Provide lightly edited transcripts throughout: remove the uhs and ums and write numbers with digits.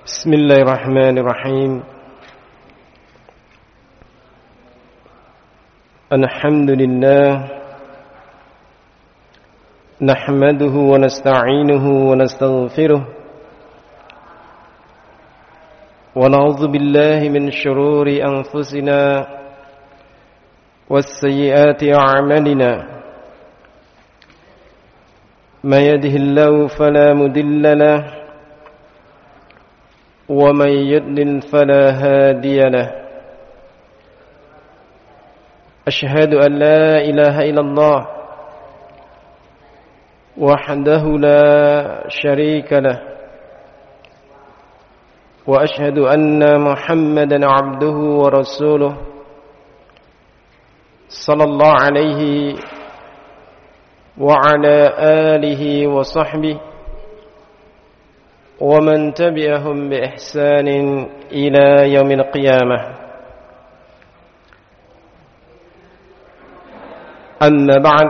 Bismillahirrahmanirrahim. Alhamdulillah, nahmaduhu wa nasta'inuhu wa nastaghfiruh, wa na'udzu billahi min shururi anfusina was-sayyiati a'malina. May yahdihillahu fala mudilla lahu ومن يضلل فلا هادي له أشهد أن لا إله إلا الله وحده لا شريك له وأشهد أن محمدا عبده ورسوله صلى الله عليه وعلى آله وصحبه ومن تبعهم بإحسان إلى يوم القيامة. أما بعد،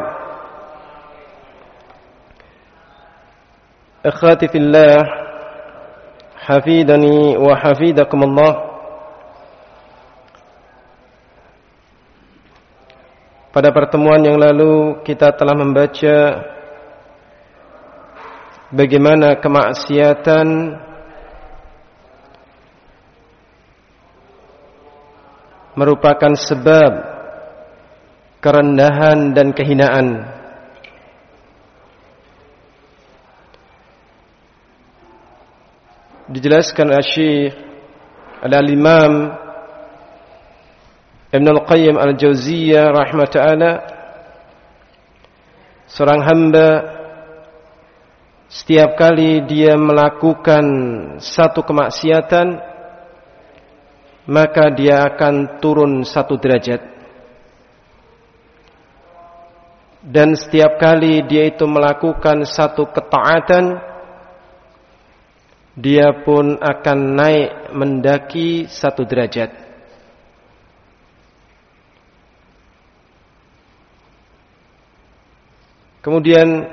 إخواتي في الله، حفيدني وحفيدكم الله. Pada pertemuan yang lalu kita telah membaca bagaimana kemaksiatan merupakan sebab kerendahan dan kehinaan. Dijelaskan oleh Syekh Al-Imam Ibn Al-Qayyim Al-Jauziyah rahimahullah, seorang hamba setiap kali dia melakukan satu kemaksiatan, maka dia akan turun satu derajat. Dan setiap kali dia itu melakukan satu ketaatan, dia pun akan naik mendaki satu derajat. Kemudian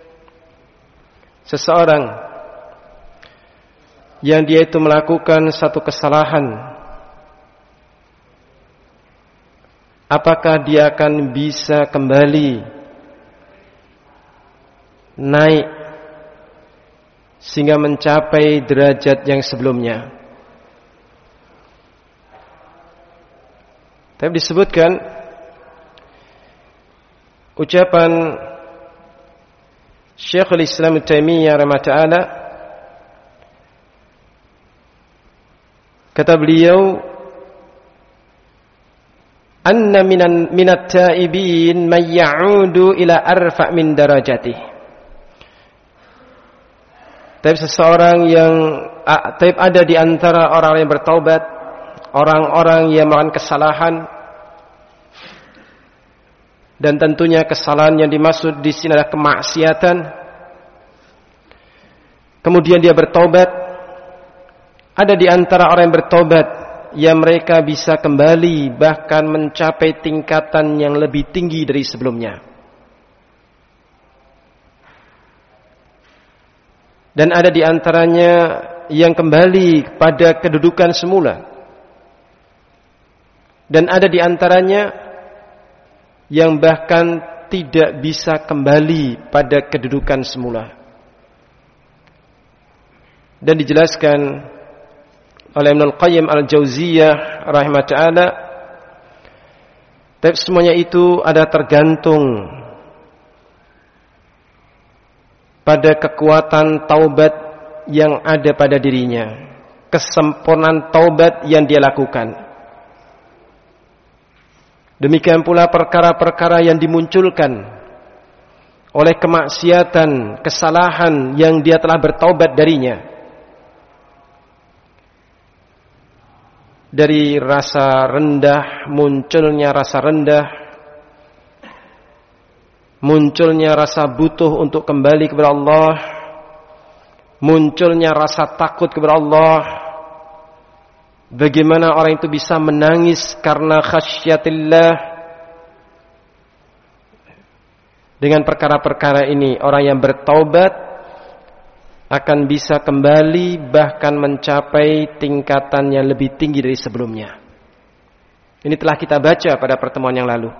seseorang yang dia itu melakukan satu kesalahan, apakah dia akan bisa kembali naik sehingga mencapai derajat yang sebelumnya? Tapi disebutkan ucapan Syekhul Islam Taimiyah rahimahullah, kata beliau, anna minat taibin man ya'udu ila arfa' min darajatih. Tapi seseorang yang taib ada di antara orang yang bertaubat, orang-orang yang melakukan kesalahan, dan tentunya kesalahan yang dimaksud di sini adalah kemaksiatan. Kemudian dia bertobat. Ada di antara orang yang bertobat yang mereka bisa kembali bahkan mencapai tingkatan yang lebih tinggi dari sebelumnya. Dan ada di antaranya yang kembali pada kedudukan semula. Dan ada di antaranya yang bahkan tidak bisa kembali pada kedudukan semula. Dan dijelaskan oleh Ibnu Al-Qayyim Al-Jauziyah rahimahullah, tapi semuanya itu ada tergantung pada kekuatan taubat yang ada pada dirinya, kesempurnaan taubat yang dia lakukan. Demikian pula perkara-perkara yang dimunculkan oleh kemaksiatan, kesalahan yang dia telah bertaubat darinya. Dari rasa rendah, munculnya rasa rendah, munculnya rasa butuh untuk kembali kepada Allah, munculnya rasa takut kepada Allah. Bagaimana orang itu bisa menangis karena khasyatillah. Dengan perkara-perkara ini, orang yang bertaubat akan bisa kembali bahkan mencapai tingkatan yang lebih tinggi dari sebelumnya. Ini telah kita baca pada pertemuan yang lalu.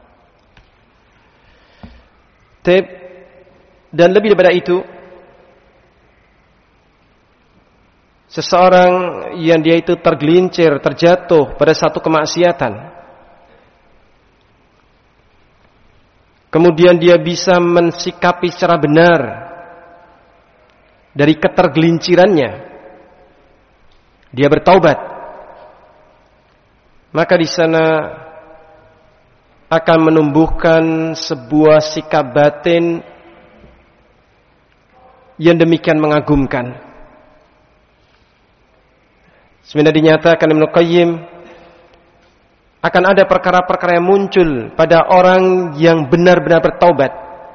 Dan lebih daripada itu, seseorang yang dia itu tergelincir, terjatuh pada satu kemaksiatan, kemudian dia bisa mensikapi secara benar dari ketergelincirannya, dia bertaubat, maka di sana akan menumbuhkan sebuah sikap batin yang demikian mengagumkan. Sebenarnya dinyatakan Ibnu Qayyim, akan ada perkara-perkara yang muncul pada orang yang benar-benar bertaubat,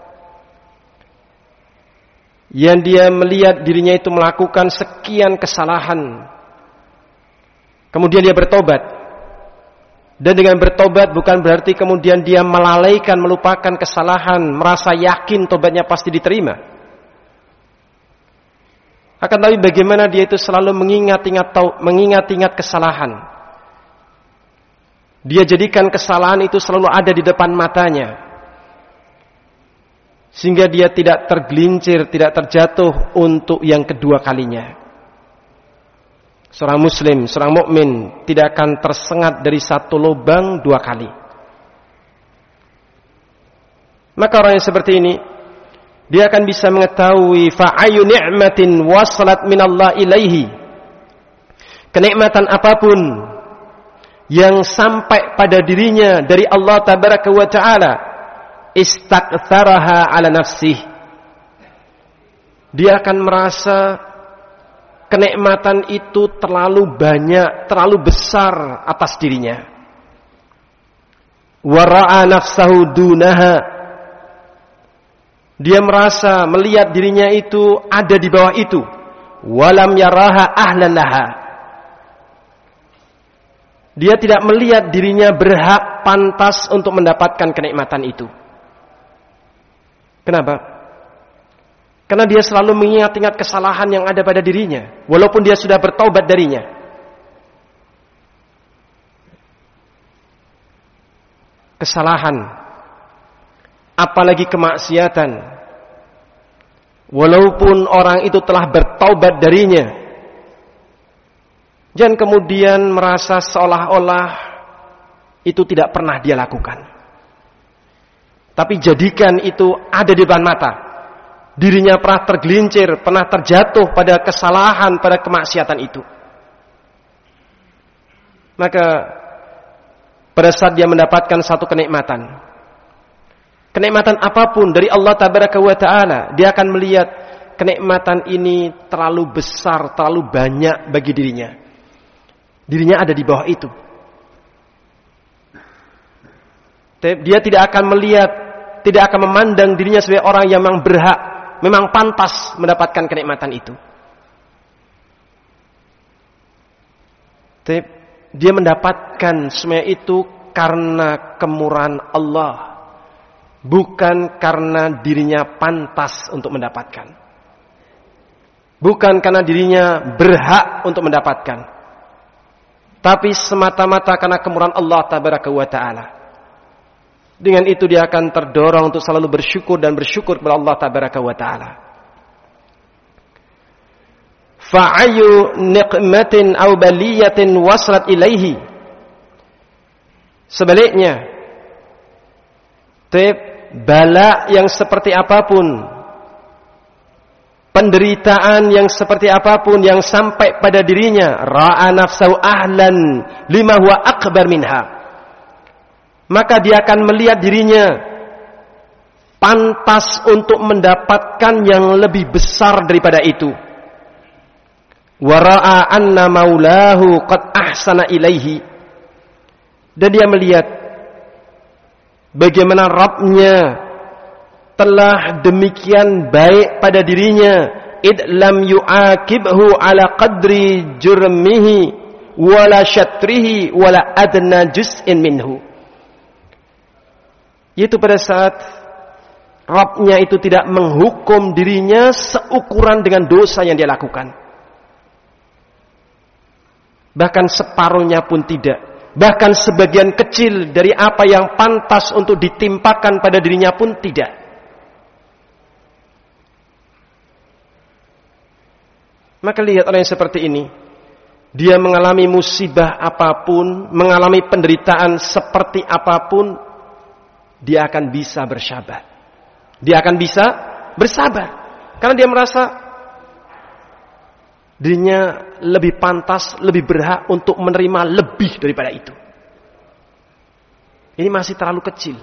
yang dia melihat dirinya itu melakukan sekian kesalahan, kemudian dia bertobat. Dan dengan bertobat bukan berarti kemudian dia melalaikan, melupakan kesalahan, merasa yakin tobatnya pasti diterima. Akan tapi bagaimana dia itu selalu mengingat-ingat kesalahan. Dia jadikan kesalahan itu selalu ada di depan matanya, sehingga dia tidak tergelincir, tidak terjatuh untuk yang kedua kalinya. Seorang muslim, seorang mukmin tidak akan tersengat dari satu lubang dua kali. Maka orang yang seperti ini, dia akan bisa mengetahui fa'ayu ni'matin wasalat minallah ilaihi. Kenikmatan apapun yang sampai pada dirinya dari Allah tabaraka wa ta'ala, istaktharaha ala nafsih. Dia akan merasa kenikmatan itu terlalu banyak, terlalu besar atas dirinya. Wara'a nafsahu dunaha. Dia merasa melihat dirinya itu ada di bawah itu. Walam yaraha ahlan laha. Dia tidak melihat dirinya berhak, pantas untuk mendapatkan kenikmatan itu. Kenapa? Karena dia selalu mengingat-ingat kesalahan yang ada pada dirinya, walaupun dia sudah bertaubat darinya. Kesalahan, apalagi kemaksiatan, walaupun orang itu telah bertaubat darinya, jangan kemudian merasa seolah-olah itu tidak pernah dia lakukan. Tapi jadikan itu ada di depan mata. Dirinya pernah tergelincir, pernah terjatuh pada kesalahan, pada kemaksiatan itu. Maka pada saat dia mendapatkan satu kenikmatan apapun dari Allah tabaraka wa ta'ala, dia akan melihat kenikmatan ini terlalu besar, terlalu banyak bagi dirinya. Dirinya ada di bawah itu. Dia tidak akan melihat, tidak akan memandang dirinya sebagai orang yang memang berhak, memang pantas mendapatkan kenikmatan itu. Dia mendapatkan semua itu karena kemurahan Allah, bukan karena dirinya pantas untuk mendapatkan, bukan karena dirinya berhak untuk mendapatkan, tapi semata-mata karena kemurahan Allah tabaraka wa ta'ala. Dengan itu dia akan terdorong untuk selalu bersyukur dan bersyukur kepada Allah tabaraka wa ta'ala. Fa'ayu niqmatin aw baliyatin wasrat ilaihi. Sebaliknya, bala yang seperti apapun, penderitaan yang seperti apapun yang sampai pada dirinya, ra'a nafsahu ahlan lima huwa akbar minha, maka dia akan melihat dirinya pantas untuk mendapatkan yang lebih besar daripada itu. Wa ra'a anna maulahu qad ahsana ilaihi. Dan dia melihat bagaimana Rabbnya telah demikian baik pada dirinya, id lam yu'akibhu ala qadri jurmihi wala syatrihi wala adna juz'in minhu. Yaitu pada saat Rabbnya itu tidak menghukum dirinya seukuran dengan dosa yang dia lakukan. Bahkan separuhnya pun tidak. Bahkan sebagian kecil dari apa yang pantas untuk ditimpakan pada dirinya pun tidak. Maka lihat orang yang seperti ini. Dia mengalami musibah apapun, mengalami penderitaan seperti apapun, dia akan bisa bersabar. Dia akan bisa bersabar. Karena dia merasa dirinya lebih pantas, lebih berhak untuk menerima lebih daripada itu. Ini masih terlalu kecil.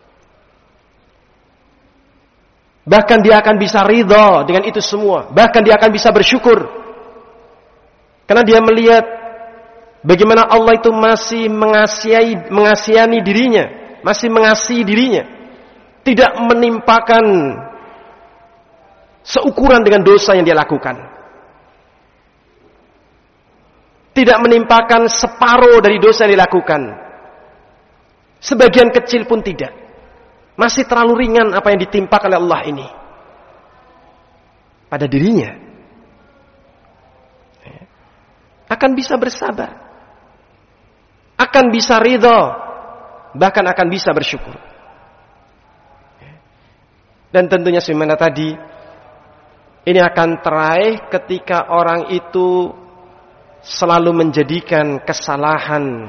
Bahkan dia akan bisa ridha dengan itu semua. Bahkan dia akan bisa bersyukur. Karena dia melihat bagaimana Allah itu masih mengasihani dirinya. Masih mengasihi dirinya. Tidak menimpakan seukuran dengan dosa yang dia lakukan. Tidak menimpakan separuh dari dosa yang dilakukan. Sebagian kecil pun tidak. Masih terlalu ringan apa yang ditimpakan oleh Allah ini pada dirinya. Akan bisa bersabar. Akan bisa ridha. Bahkan akan bisa bersyukur. Dan tentunya sebagaimana tadi, ini akan teraih ketika orang itu selalu menjadikan kesalahan,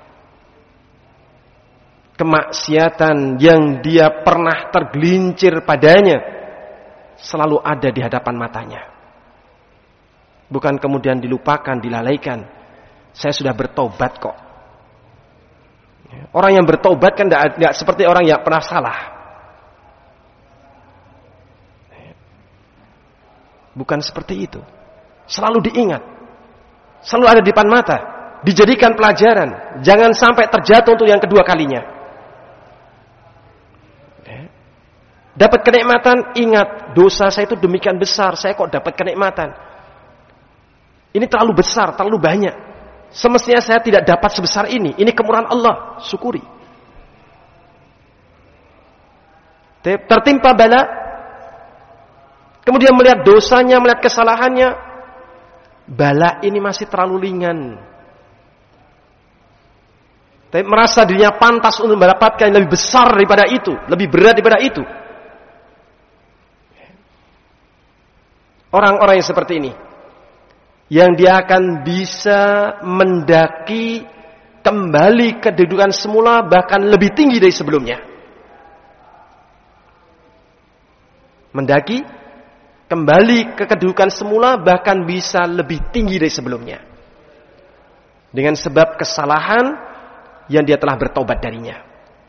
kemaksiatan yang dia pernah tergelincir padanya selalu ada di hadapan matanya. Bukan kemudian dilupakan, dilalaikan. Saya sudah bertobat kok. Orang yang bertobat kan tidak seperti orang yang pernah salah. Bukan seperti itu. Selalu diingat. Selalu ada di depan mata. Dijadikan pelajaran. Jangan sampai terjatuh untuk yang kedua kalinya. Dapat kenikmatan, ingat. Dosa saya itu demikian besar. Saya kok dapat kenikmatan. Ini terlalu besar, terlalu banyak. Semestinya saya tidak dapat sebesar ini. Ini kemurahan Allah. Syukuri. Tertimpa bala. Kemudian melihat dosanya, melihat kesalahannya. Bala ini masih terlalu ringan. Tapi merasa dirinya pantas untuk mendapatkan yang lebih besar daripada itu. Lebih berat daripada itu. Orang-orang yang seperti ini. Yang dia akan bisa mendaki kembali ke kedudukan semula. Bahkan lebih tinggi dari sebelumnya. Mendaki kembali ke kedudukan semula, bahkan bisa lebih tinggi dari sebelumnya. Dengan sebab kesalahan yang dia telah bertobat darinya.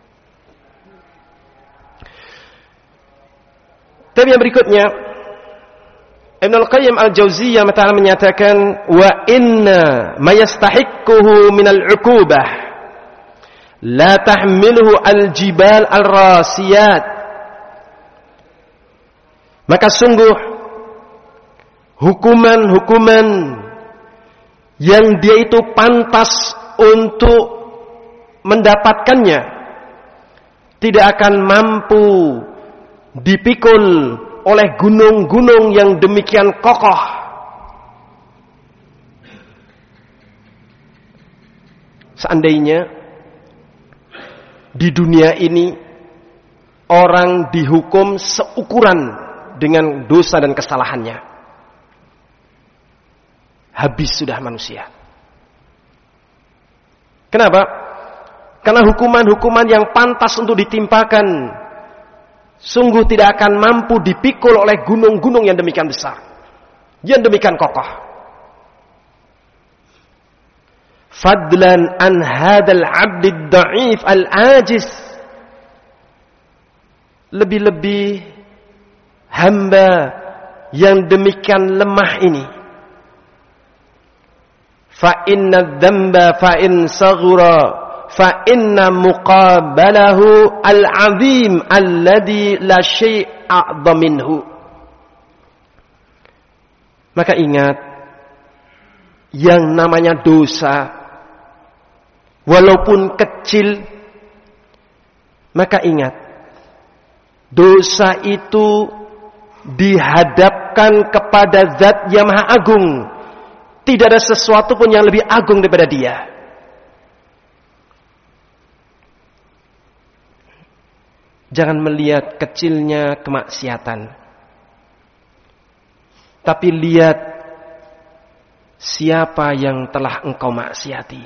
Tapi yang berikutnya, Ibnul Qayyim Al-Jauziyah menyatakan, wa inna ma yastahiqquhu minal 'uqubah la tahmiluhu al-jibal al-rasiyat. Maka sungguh hukuman-hukuman yang dia itu pantas untuk mendapatkannya tidak akan mampu dipikul oleh gunung-gunung yang demikian kokoh. Seandainya di dunia ini orang dihukum seukuran dengan dosa dan kesalahannya, habis sudah manusia. Kenapa? Karena hukuman-hukuman yang pantas untuk ditimpakan sungguh tidak akan mampu dipikul oleh gunung-gunung yang demikian besar, yang demikian kokoh. Fadlan an hadal abdid da'if al-ajiz. Lebih-lebih hamba yang demikian lemah ini. Fa inna dzamba fa in saghura fa inna muqabalahu al-'azim alladhi la syai'a minhu. Maka ingat, yang namanya dosa walaupun kecil, maka ingat Dosa itu dihadapkan kepada Zat yang Maha Agung. Tidak ada sesuatu pun yang lebih agung daripada Dia. Jangan melihat kecilnya kemaksiatan, tapi lihat siapa yang telah engkau maksiati.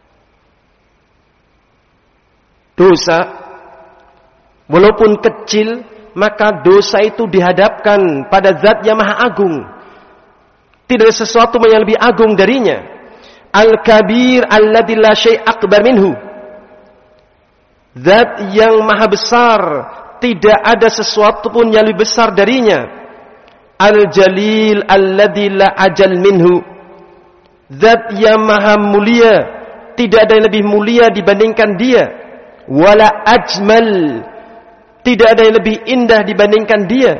Dosa, walaupun kecil, maka dosa itu dihadapkan pada Zat yang Maha Agung. Tidak ada sesuatu yang lebih agung darinya. Al-Kabir alladzi la syai' akbar minhu. Zat yang Maha Besar, tidak ada sesuatu pun yang lebih besar darinya. Al-Jalil alladzi la ajal minhu. Zat yang Maha Mulia, tidak ada yang lebih mulia dibandingkan Dia. Wala ajmal, tidak ada yang lebih indah dibandingkan Dia.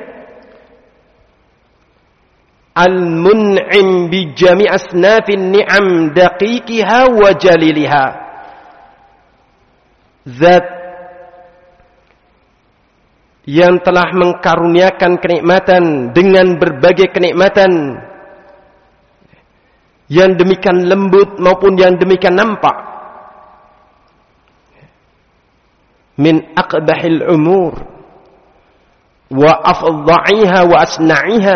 Al-Mun'im bi jami' asnafin ni'am daqiqiha wa jaliliha. Zat yang telah mengkaruniakan kenikmatan dengan berbagai kenikmatan yang demikian lembut maupun yang demikian nampak. Min aqbahil umur wa afdha'iha wa asna'iha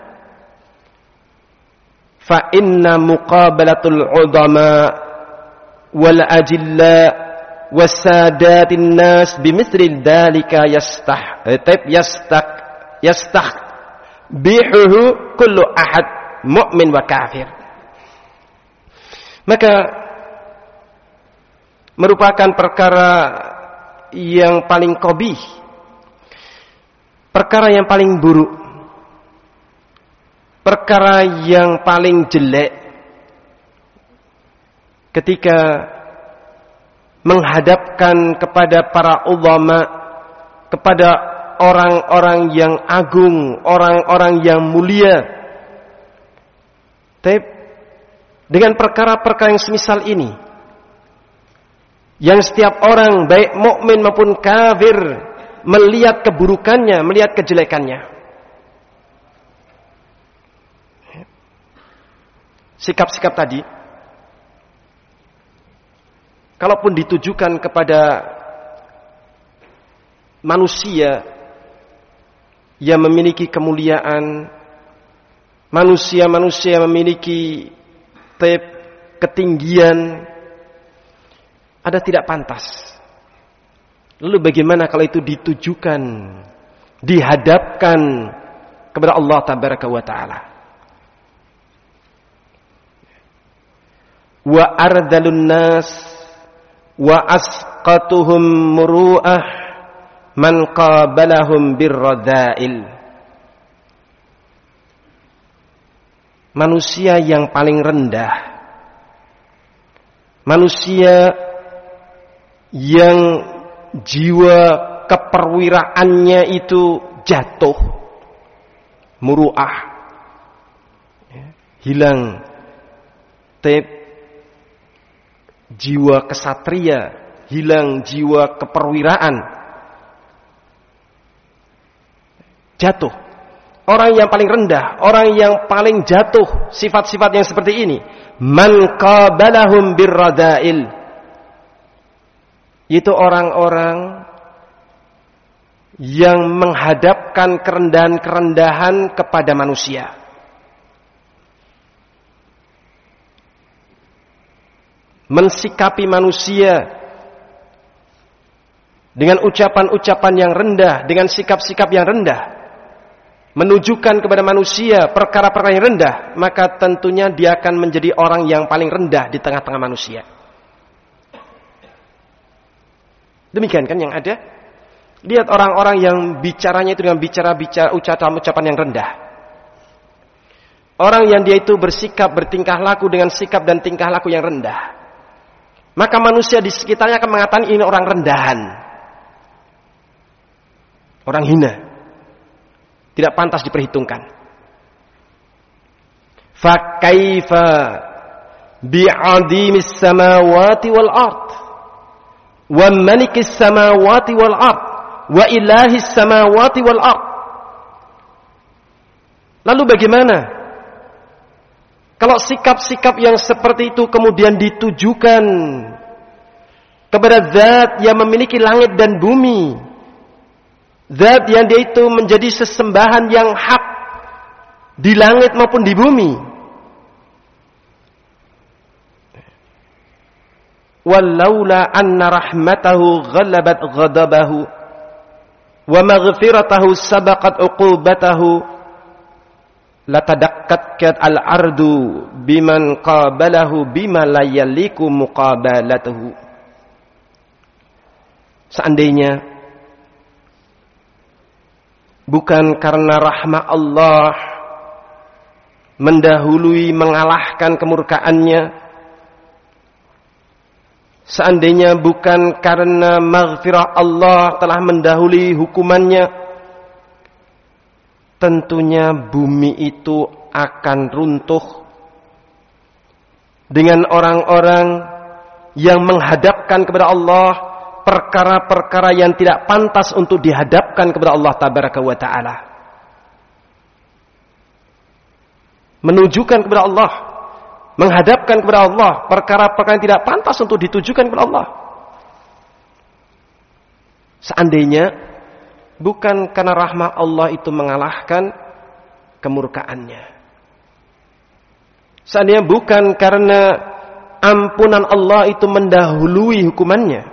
fa inna muqabalatul udama wal ajilla wasadatin nas bimithli dzalika yastahbihuhu kullu ahad mu'min wa kafir. Maka merupakan perkara yang paling qabih, perkara yang paling buruk, perkara yang paling jelek ketika menghadapkan kepada para ulama, kepada orang-orang yang agung, orang-orang yang mulia, dengan perkara-perkara yang semisal ini, yang setiap orang baik mukmin maupun kafir melihat keburukannya, melihat kejelekannya. Sikap-sikap tadi, kalaupun ditujukan kepada manusia yang memiliki kemuliaan, manusia-manusia yang memiliki ketinggian, ada tidak pantas. Lalu bagaimana kalau itu ditujukan, dihadapkan kepada Allah Tabaraka wa Ta'ala? Wa ardalun nas wa asqatuhum muru'ah man qabalahum birradha'il. Manusia yang paling rendah, manusia yang jiwa keperwiraannya itu jatuh, muru'ah, hilang, jiwa kesatria, hilang jiwa keperwiraan, jatuh. Orang yang paling rendah, orang yang paling jatuh, sifat-sifat yang seperti ini, man qabalahum birrada'il, itu orang-orang yang menghadapkan kerendahan-kerendahan kepada manusia. Mensikapi manusia dengan ucapan-ucapan yang rendah, dengan sikap-sikap yang rendah, menunjukkan kepada manusia perkara-perkara yang rendah, maka tentunya dia akan menjadi orang yang paling rendah di tengah-tengah manusia. Demikian kan yang ada? Lihat orang-orang yang bicaranya itu dengan bicara ucapan yang rendah. Orang yang dia itu bersikap, bertingkah laku dengan sikap dan tingkah laku yang rendah, maka manusia di sekitarnya akan mengatakan ini orang rendahan, orang hina, tidak pantas diperhitungkan. Fa kaifa bi'adimis samawati wal ard wa malikis samawati wal ard wa ilahis samawati wal ard. Lalu bagaimana kalau sikap-sikap yang seperti itu kemudian ditujukan kepada zat yang memiliki langit dan bumi, zat yang dia itu menjadi sesembahan yang hak di langit maupun di bumi. Walaula anna rahmatahu ghalabat ghadabahu wa maghfiratahu sabaqat uqubatahu latadakkat al-ardu biman qabalahu bima la yaliku muqabalatuhu. Seandainya bukan karena rahmat Allah mendahului mengalahkan kemurkaannya, seandainya bukan karena maghfirah Allah telah mendahului hukumannya, tentunya bumi itu akan runtuh dengan orang-orang yang menghadapkan kepada Allah perkara-perkara yang tidak pantas untuk dihadapkan kepada Allah tabaraka wa ta'ala. Menunjukkan kepada Allah, menghadapkan kepada Allah perkara-perkara yang tidak pantas untuk ditujukan kepada Allah. Seandainya bukan karena rahmat Allah itu mengalahkan kemurkaannya, seandainya bukan karena ampunan Allah itu mendahului hukumannya,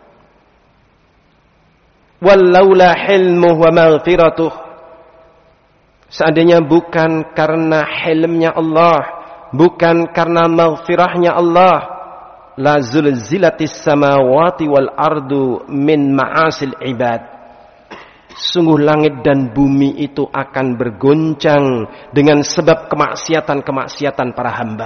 walaula hilmuhu wa maghfiratuh, seandainya bukan karena hilmnya Allah, bukan karena maghfirahnya Allah, la zulzilatis samawati wal ardu min ma'asil ibad. Sungguh langit dan bumi itu akan bergoncang dengan sebab kemaksiatan-kemaksiatan para hamba.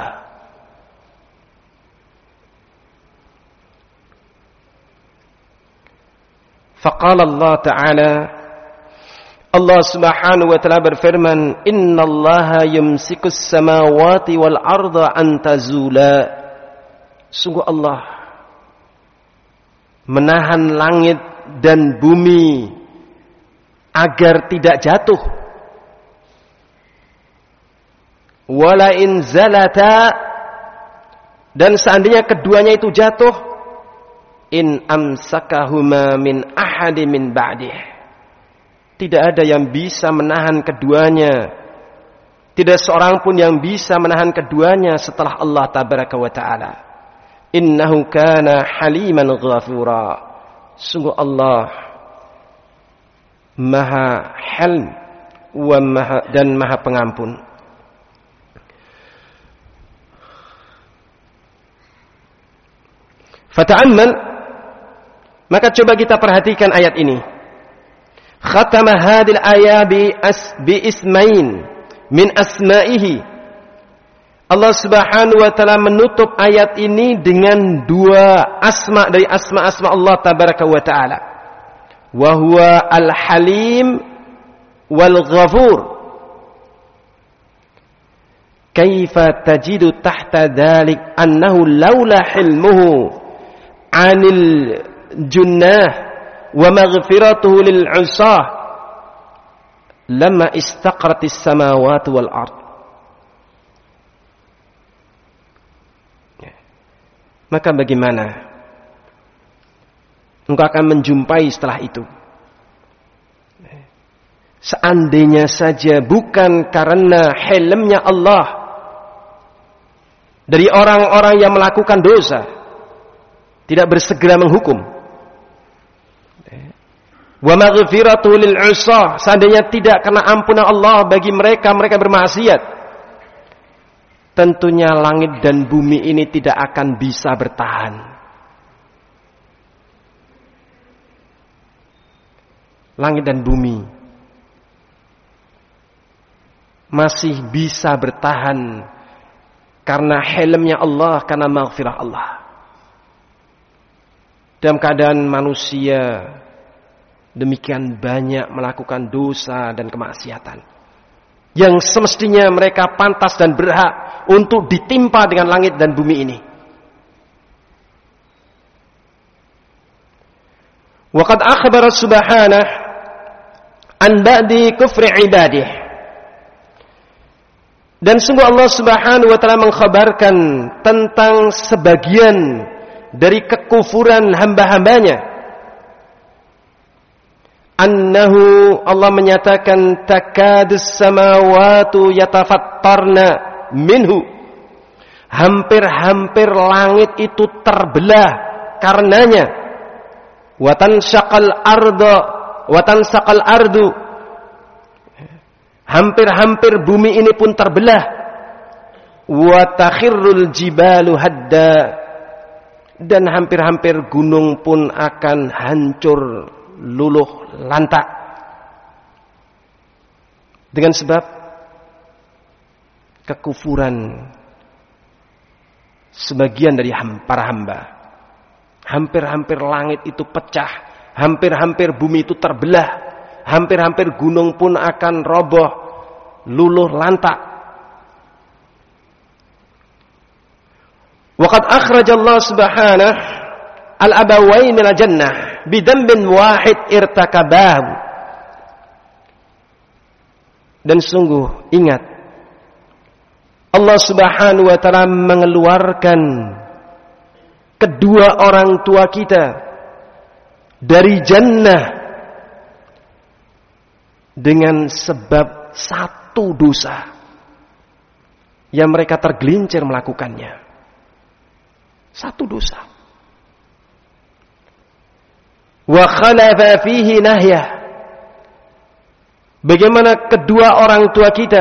Faqala Allah Ta'ala, Allah Subhanahu wa Ta'ala berfirman, innallaha yumsikus samawati wal arda an tazula. Sungguh Allah menahan langit dan bumi agar tidak jatuh. Wala in zalata, dan seandainya keduanya itu jatuh, in amsakahuma min ahadi min ba'dih, tidak ada yang bisa menahan keduanya, tidak seorang pun yang bisa menahan keduanya setelah Allah tabaraka wa ta'ala. Innahu kana haliman ghafura. Sungguh Allah Maha Hilm dan Maha Pengampun. Fata'ammal, maka coba kita perhatikan ayat ini. Khatama hadil ayat bi ismain min asma'ihi. Allah Subhanahu wa Ta'ala menutup ayat ini dengan dua asma dari asma-asma Allah tabaraka wa ta'ala. Wa huwa al-halim wal ghafur. Kaifa tajidu tahta dhalik annahu laula hilmuhu 'anil junnah wa maghfiratuhu lil 'usah lama istaqratis samawati wal ard. Maka bagaimana engkau akan menjumpai setelah itu? Seandainya saja bukan karena hilmnya Allah dari orang-orang yang melakukan dosa, tidak bersegera menghukum. Wa maghfiratuhu lil 'usah, seandainya tidak karena ampunan Allah bagi mereka bermaksiat, tentunya langit dan bumi ini tidak akan bisa bertahan. Langit dan bumi masih bisa bertahan karena hilmnya Allah, karena maghfirah Allah. Dalam keadaan manusia demikian banyak melakukan dosa dan kemaksiatan yang semestinya mereka pantas dan berhak untuk ditimpa dengan langit dan bumi ini. Wa qad akhbara subhanahu an ba'di kufri ibadihi. Dan sungguh Allah Subhanahu wa taala mengkhabarkan tentang sebagian dari kekufuran hamba-hambanya. Annahu, Allah menyatakan, takadus samawatu yatafattarna minhu. Hampir-hampir langit itu terbelah karenanya. Watansaqal ardu. Hampir-hampir bumi ini pun terbelah. Wa takhirrul jibalu hadda. Dan hampir-hampir gunung pun akan hancur luluh lantak. Dengan sebab kekufuran sebagian dari para hamba. Hampir-hampir langit itu pecah. Hampir-hampir bumi itu terbelah. Hampir-hampir gunung pun akan roboh, luluh lantak. Waqad akhrajallahu subhanahu al-abawain minal jannah bidambin wahid irtakabahu. Dan sungguh ingat, Allah Subhanahu wa taala mengeluarkan kedua orang tua kita dari jannah dengan sebab satu dosa yang mereka tergelincir melakukannya. Satu dosa. Wa khalafa fihi nahyah. Bagaimana kedua orang tua kita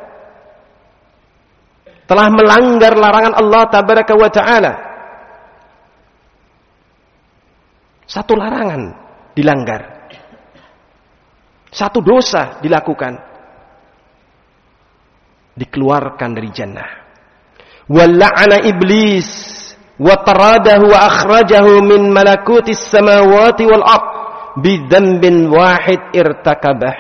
telah melanggar larangan Allah tabaraka wa ta'ala. Satu larangan dilanggar. Satu dosa dilakukan. Dikeluarkan dari jannah. Walla'ana iblis wa taradahu wa akhrajahu min malakutis samawati wal ard bidzambin wahid irtakabah.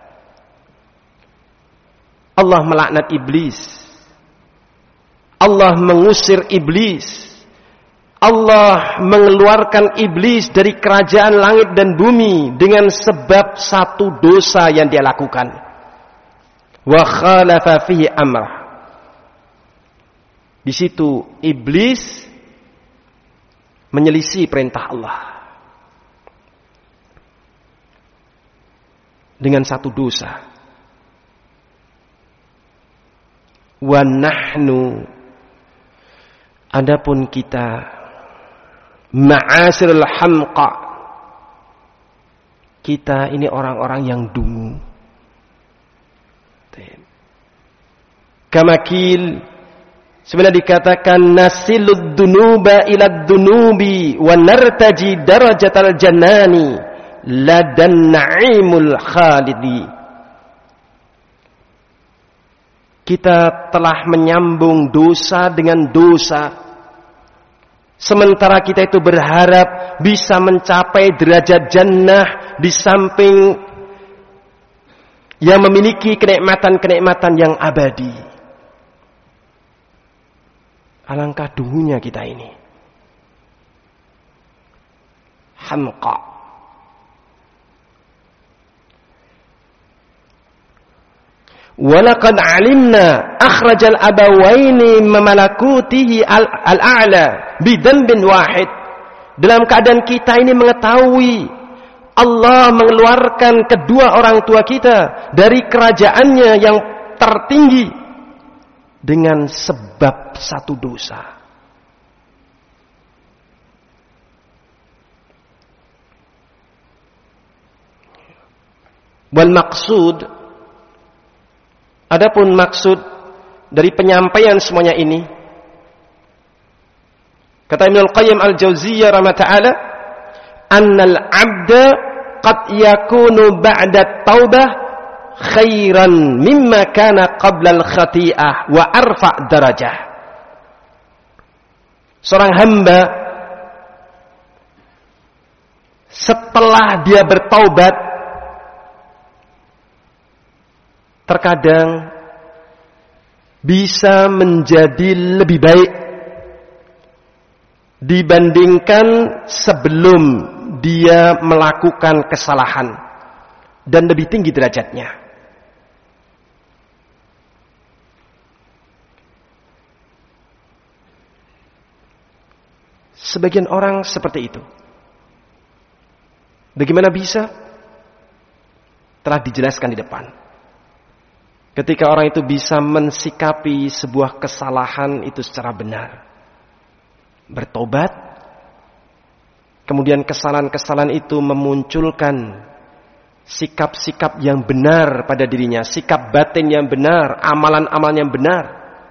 Allah melaknat iblis. Allah mengusir iblis. Allah mengeluarkan iblis dari kerajaan langit dan bumi dengan sebab satu dosa yang dia lakukan. Wa khalafa fihi amrah. Di situ iblis menyelisih perintah Allah dengan satu dosa. Wa nahnu, adapun kita, ma'asirul hamqa, kita ini orang-orang yang dungu. Kamakil, sebenarnya dikatakan nasilud dunuba ilad dunubi wa nartaji darajatal jannani ladan na'imul khalidi. Kita telah menyambung dosa dengan dosa. Sementara kita itu berharap bisa mencapai derajat jannah di samping yang memiliki kenikmatan-kenikmatan yang abadi. Alangkah dungunya kita ini. Hamqa. Walaqad alimna akhrajal abawaini memalakutihi al-a'la bidzambin wahid. Dalam keadaan kita ini mengetahui Allah mengeluarkan kedua orang tua kita dari kerajaannya yang tertinggi dengan sebab satu dosa. Wal maqsud, adapun maksud dari penyampaian semuanya ini, kata Ibnul Qayyim al-Jauziyah rahimahullah, annal 'abda qad yakunu ba'da taubah khairan mimma kana qabla al-khati'ah wa arfa' darajah. Seorang hamba setelah dia bertaubat terkadang bisa menjadi lebih baik dibandingkan sebelum dia melakukan kesalahan dan lebih tinggi derajatnya. Sebagian orang seperti itu. Bagaimana bisa? Telah dijelaskan di depan. Ketika orang itu bisa mensikapi sebuah kesalahan itu secara benar, bertobat, kemudian kesalahan-kesalahan itu memunculkan sikap-sikap yang benar pada dirinya, sikap batin yang benar, amalan-amalan yang benar,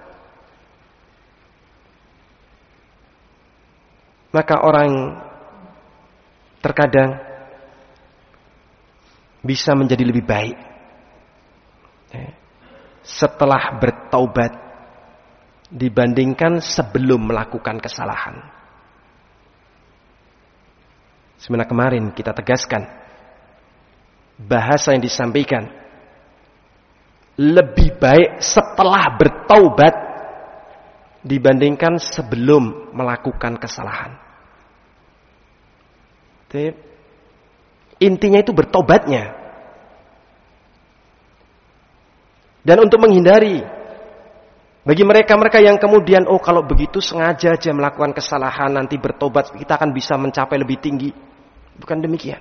maka orang terkadang bisa menjadi lebih baik setelah bertaubat dibandingkan sebelum melakukan kesalahan. Sebenarnya kemarin kita tegaskan bahasa yang disampaikan lebih baik setelah bertaubat dibandingkan sebelum melakukan kesalahan. Intinya itu bertobatnya. Dan untuk menghindari bagi mereka-mereka yang kemudian kalau begitu sengaja aja melakukan kesalahan, nanti bertobat kita akan bisa mencapai lebih tinggi. Bukan demikian.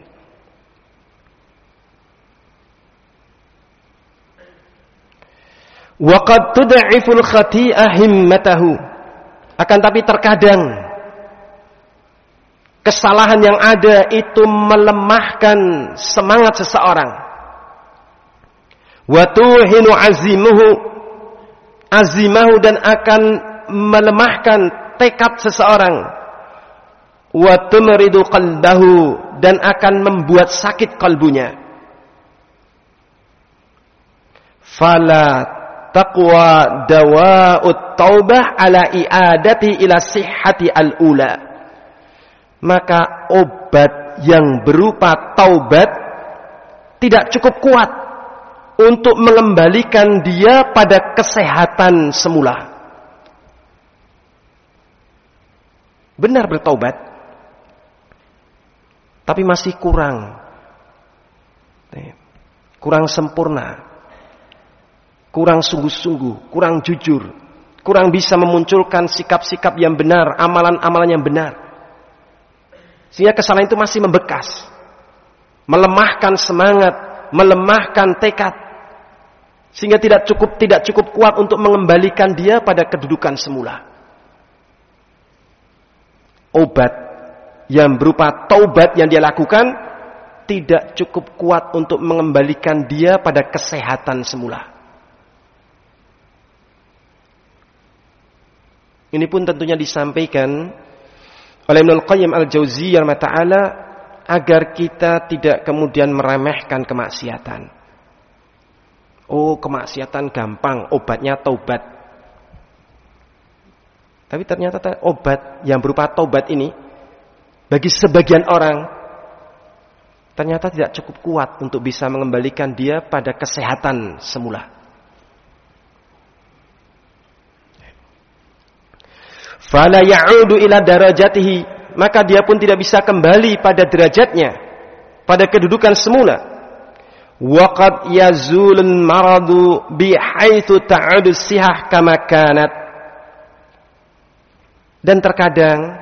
Wa qad tud'iful khati'ah himmatahu. Akan tapi terkadang kesalahan yang ada itu melemahkan semangat seseorang. Wa tuhinu azimahu dan akan melemahkan tekad seseorang. Wa tumridu qalbahu dan akan membuat sakit kalbunya. Fala taqwa dawa'ut taubah ala i'adati ila sihhati al-ula. Maka obat yang berupa taubat tidak cukup kuat untuk mengembalikan dia pada kesehatan semula. Benar bertaubat, tapi masih kurang sempurna, kurang sungguh-sungguh, kurang jujur, kurang bisa memunculkan sikap-sikap yang benar, amalan-amalan yang benar. Sehingga kesalahan itu masih membekas, melemahkan semangat, melemahkan tekad. Sehingga tidak cukup kuat untuk mengembalikan dia pada kedudukan semula. Obat yang berupa taubat yang dia lakukan tidak cukup kuat untuk mengembalikan dia pada kesehatan semula. Ini pun tentunya disampaikan oleh Ibnul Qayyim Al-Jauziyah Ta'ala agar kita tidak kemudian meremehkan kemaksiatan. Oh, kemaksiatan gampang, obatnya taubat. Tapi ternyata obat yang berupa taubat ini bagi sebagian orang ternyata tidak cukup kuat untuk bisa mengembalikan dia pada kesehatan semula. Fala ya'udu ila darajatihi, maka dia pun tidak bisa kembali pada derajatnya, pada kedudukan semula. Waqad yazulun maradu bihaitsu ta'udu sihah kama kanat. Dan terkadang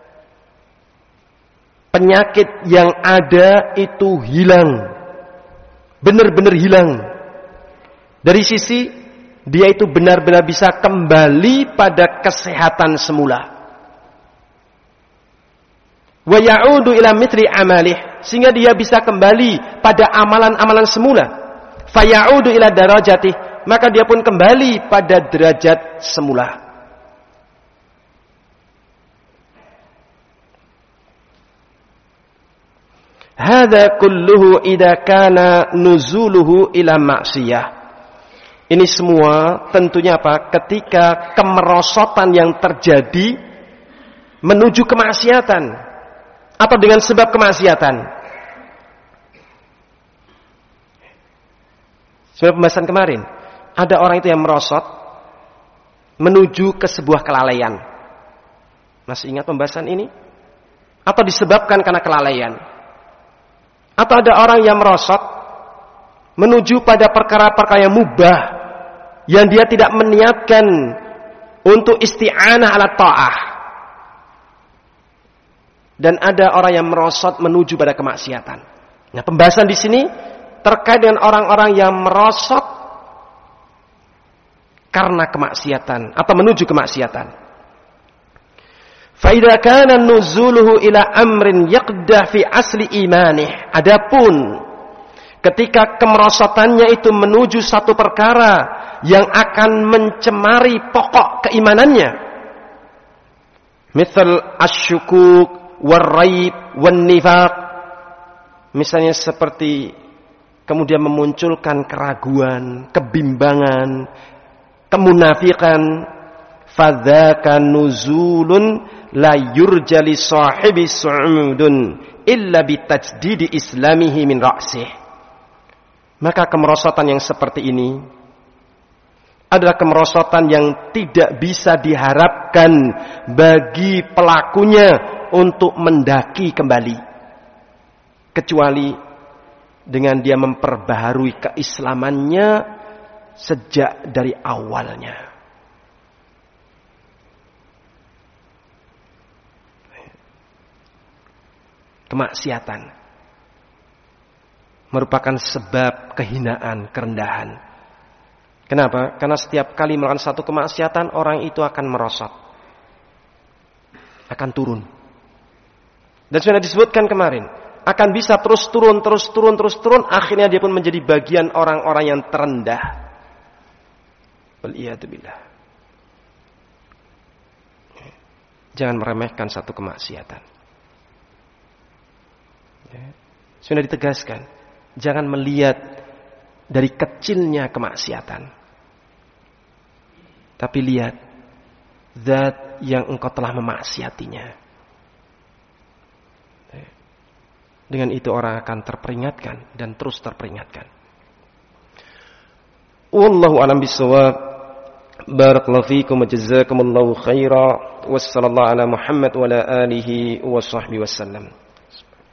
penyakit yang ada itu hilang, benar-benar hilang. Dari sisi dia itu benar-benar bisa kembali pada kesehatan semula. Wa ya'udu ila mithli amalih, sehingga dia bisa kembali pada amalan-amalan semula. Fa ya'udu ila darajatih, maka dia pun kembali pada derajat semula. Hadza kulluhu idza kana nuzuluhu ila ma'siyah. Ini semua tentunya apa? Ketika kemerosotan yang terjadi menuju kemaksiatan atau dengan sebab kemaksiatan. Sebab pembahasan kemarin, ada orang itu yang merosot menuju ke sebuah kelalaian. Masih ingat pembahasan ini? atau disebabkan karena kelalaian. Atau ada orang yang merosot menuju pada perkara-perkara yang mubah yang dia tidak meniatkan untuk isti'anah ala ta'ah. Dan ada orang yang merosot menuju pada kemaksiatan. Nah, pembahasan di sini terkait dengan orang-orang yang merosot karena kemaksiatan atau menuju kemaksiatan. Fa idza kana nuzuluhu ila amrin yaqdah fi asli imanih. Adapun ketika kemerosotannya itu menuju satu perkara yang akan mencemari pokok keimanannya, misal asyukuk war-raib wan-nifaq, misalnya seperti kemudian memunculkan keraguan, kebimbangan, kemunafikan, fadzaka nuzulun la yurja li sahibi su'udun illa bitajdidi islamihi min ra'sih. Maka kemerosotan yang seperti ini adalah kemerosotan yang tidak bisa diharapkan bagi pelakunya untuk mendaki kembali, kecuali dengan dia memperbaharui keislamannya sejak dari awalnya. Kemaksiatan merupakan sebab kehinaan, kerendahan. Kenapa? Karena setiap kali melakukan satu kemaksiatan, orang itu akan merosot, akan turun. Dan sudah disebutkan kemarin, akan bisa terus turun, akhirnya dia pun menjadi bagian orang-orang yang terendah. Waliyadzubillah. Jangan meremehkan satu kemaksiatan. Sudah ditegaskan, jangan melihat dari kecilnya kemaksiatan, tapi lihat zat yang engkau telah memaksiatinya. Dengan itu orang akan terperingatkan dan terus terperingatkan. Wallahu a'lam bishawab. Barakallahu fiikum wa jazakumullahu khaira. Wassallallahu ala Muhammad wa ala alihi wa sahbihi wasallam.